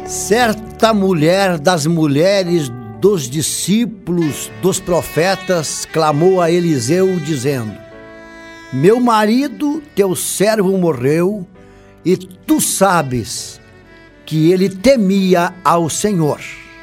Certa mulher das mulheres dos discípulos dos profetas clamou a Eliseu dizendo: meu marido, teu servo, morreu, e tu sabes que ele temia ao Senhor.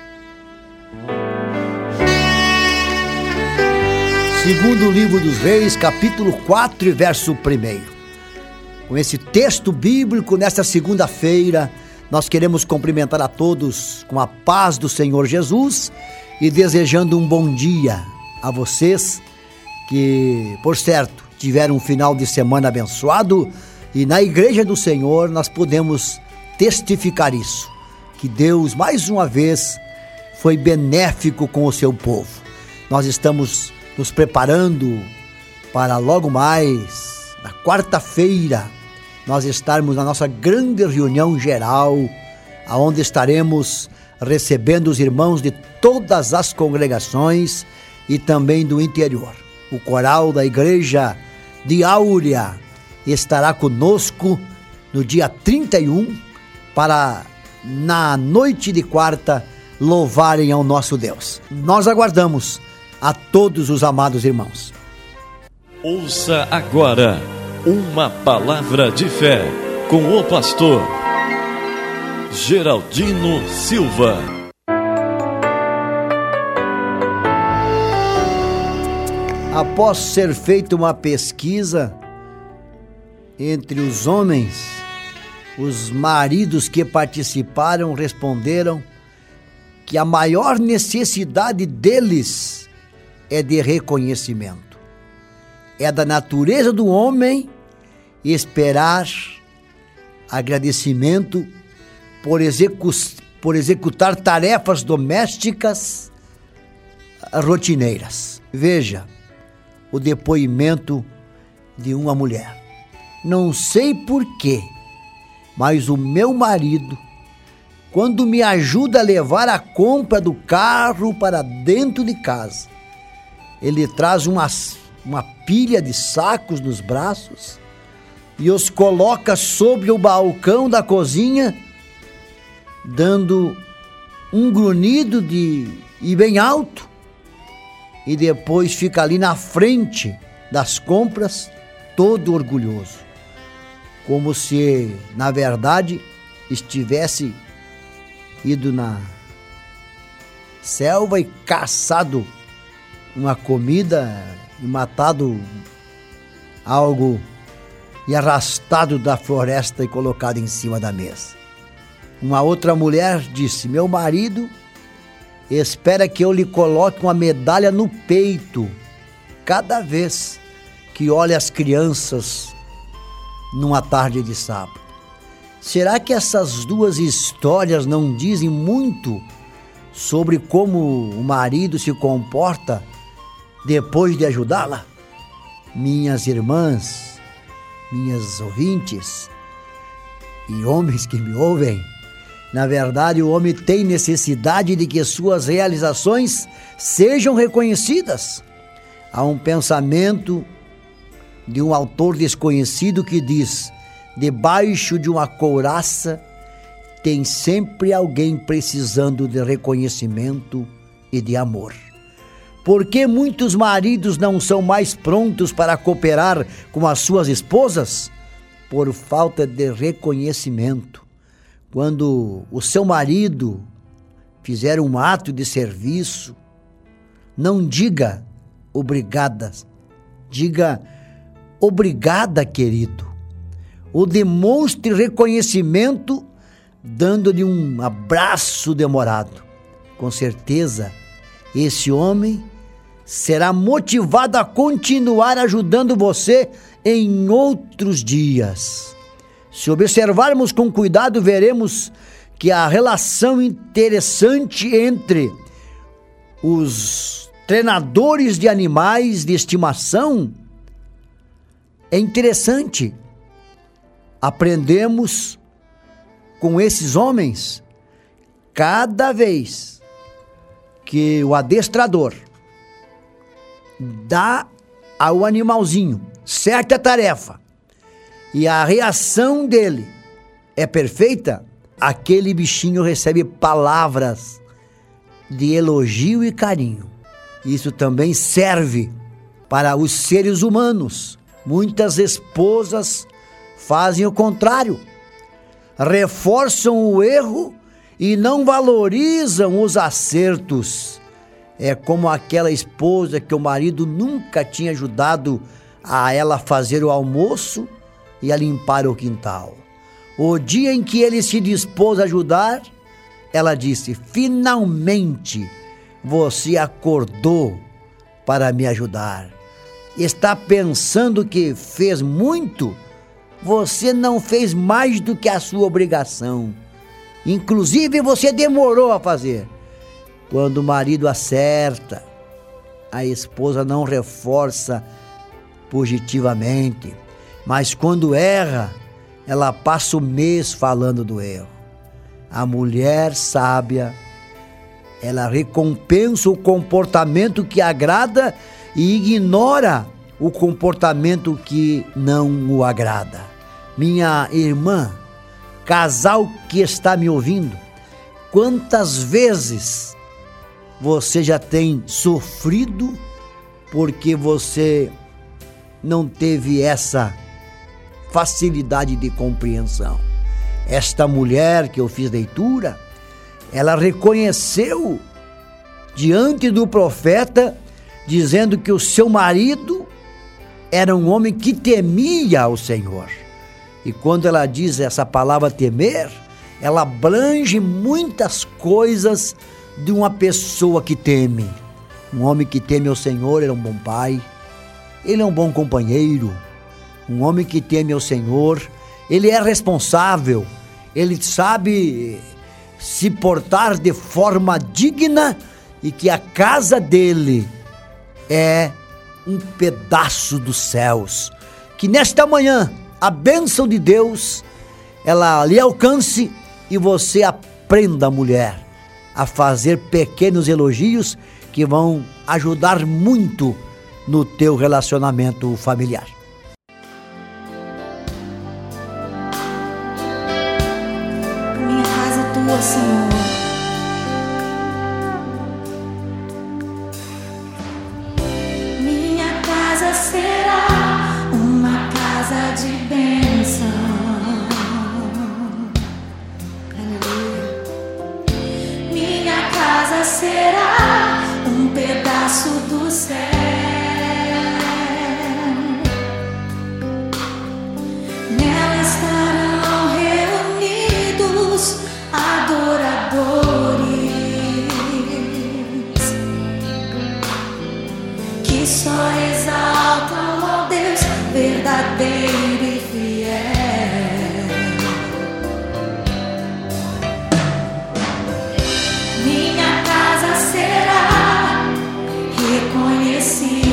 Segundo o livro dos Reis, capítulo 4, verso 1. Com esse texto bíblico, nesta segunda-feira, nós queremos cumprimentar a todos com a paz do Senhor Jesus e desejando um bom dia a vocês que, por certo, tiveram um final de semana abençoado, e na Igreja do Senhor nós podemos testificar isso, que Deus mais uma vez foi benéfico com o seu povo. Nós estamos nos preparando para logo mais, na quarta-feira, nós estarmos na nossa grande reunião geral, aonde estaremos recebendo os irmãos de todas as congregações e também do interior. O coral da Igreja de Áurea estará conosco no dia 31 para, na noite de quarta, louvarem ao nosso Deus. Nós aguardamos a todos os amados irmãos. Ouça agora uma palavra de fé com o pastor Geraldino Silva. Após ser feita uma pesquisa entre os homens, os maridos que participaram responderam que a maior necessidade deles é de reconhecimento. É da natureza do homem esperar agradecimento por executar tarefas domésticas rotineiras. Veja o depoimento de uma mulher. Não sei porquê, mas o meu marido, quando me ajuda a levar a compra do carro para dentro de casa, ele traz uma pilha de sacos nos braços e os coloca sobre o balcão da cozinha, dando um grunhido e bem alto, e depois fica ali na frente das compras, todo orgulhoso, como se, na verdade, estivesse ido na selva e caçado uma comida e matado algo e arrastado da floresta e colocado em cima da mesa. Uma outra mulher disse: meu marido espera que eu lhe coloque uma medalha no peito cada vez que olha as crianças numa tarde de sábado. Será que essas duas histórias não dizem muito sobre como o marido se comporta depois de ajudá-la? Minhas irmãs, minhas ouvintes e homens que me ouvem, na verdade o homem tem necessidade de que suas realizações sejam reconhecidas. Há um pensamento de um autor desconhecido que diz: debaixo de uma couraça tem sempre alguém precisando de reconhecimento e de amor. Por que muitos maridos não são mais prontos para cooperar com as suas esposas? Por falta de reconhecimento. Quando o seu marido fizer um ato de serviço, não diga obrigada, diga obrigada, querido. Ou demonstre reconhecimento dando-lhe um abraço demorado. Com certeza, esse homem será motivado a continuar ajudando você em outros dias. Se observarmos com cuidado, veremos que a relação interessante entre os treinadores de animais de estimação é interessante. Aprendemos com esses homens cada vez que o adestrador dá ao animalzinho certa tarefa e a reação dele é perfeita, aquele bichinho recebe palavras de elogio e carinho. Isso também serve para os seres humanos. Muitas esposas fazem o contrário, reforçam o erro e não valorizam os acertos. É como aquela esposa que o marido nunca tinha ajudado a ela fazer o almoço e a limpar o quintal. O dia em que ele se dispôs a ajudar, ela disse: finalmente você acordou para me ajudar. Está pensando que fez muito? Você não fez mais do que a sua obrigação. Inclusive você demorou a fazer. Quando o marido acerta, a esposa não reforça positivamente, mas quando erra, ela passa o mês falando do erro. A mulher sábia, ela recompensa o comportamento que agrada e ignora o comportamento que não o agrada. Minha irmã, casal que está me ouvindo, quantas vezes você já tem sofrido porque você não teve essa facilidade de compreensão? Esta mulher que eu fiz leitura, ela reconheceu diante do profeta, dizendo que o seu marido era um homem que temia o Senhor. E quando ela diz essa palavra temer, ela abrange muitas coisas de uma pessoa que teme. Um homem que teme ao Senhor, ele é um bom pai, ele é um bom companheiro. Um homem que teme ao Senhor, ele é responsável, ele sabe se portar de forma digna e que a casa dele é um pedaço dos céus. Que nesta manhã a bênção de Deus ela lhe alcance e você aprenda, mulher, a fazer pequenos elogios que vão ajudar muito no teu relacionamento familiar. Minha casa é tua, Senhor. Minha casa será uma casa de bênção. Aleluia. Minha casa será um pedaço do céu. Nela estarão reunidos adoradores que só exaltam ao Deus verdadeiro e fiel. Minha casa será reconhecida.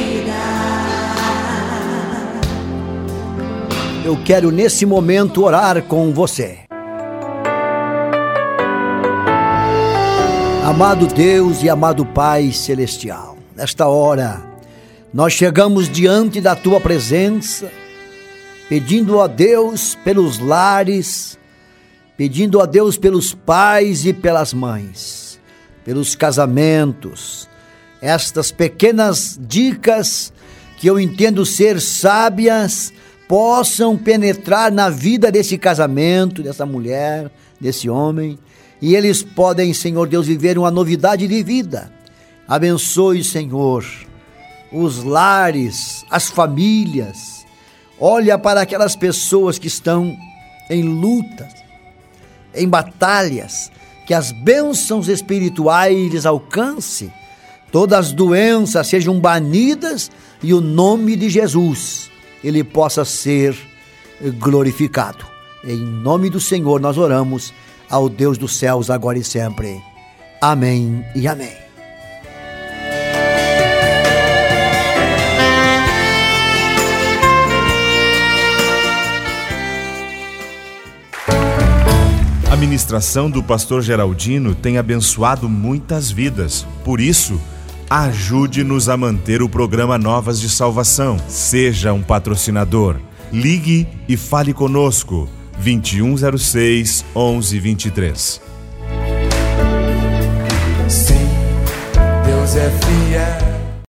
Eu quero nesse momento orar com você. Amado Deus e amado Pai Celestial, nesta hora nós chegamos diante da Tua presença, pedindo a Deus pelos lares, pedindo a Deus pelos pais e pelas mães, pelos casamentos, estas pequenas dicas que eu entendo ser sábias, possam penetrar na vida desse casamento, dessa mulher, desse homem, e eles podem, Senhor Deus, viver uma novidade de vida. Abençoe, Senhor, os lares, as famílias. Olha para aquelas pessoas que estão em lutas, em batalhas, que as bênçãos espirituais lhes alcance, todas as doenças sejam banidas e o nome de Jesus ele possa ser glorificado. Em nome do Senhor nós oramos ao Deus dos céus, agora e sempre. Amém e amém. A ministração do pastor Geraldino tem abençoado muitas vidas. Por isso, ajude-nos a manter o programa Novas de Salvação. Seja um patrocinador. Ligue e fale conosco. 2106 1123. Sim, Deus é fiel.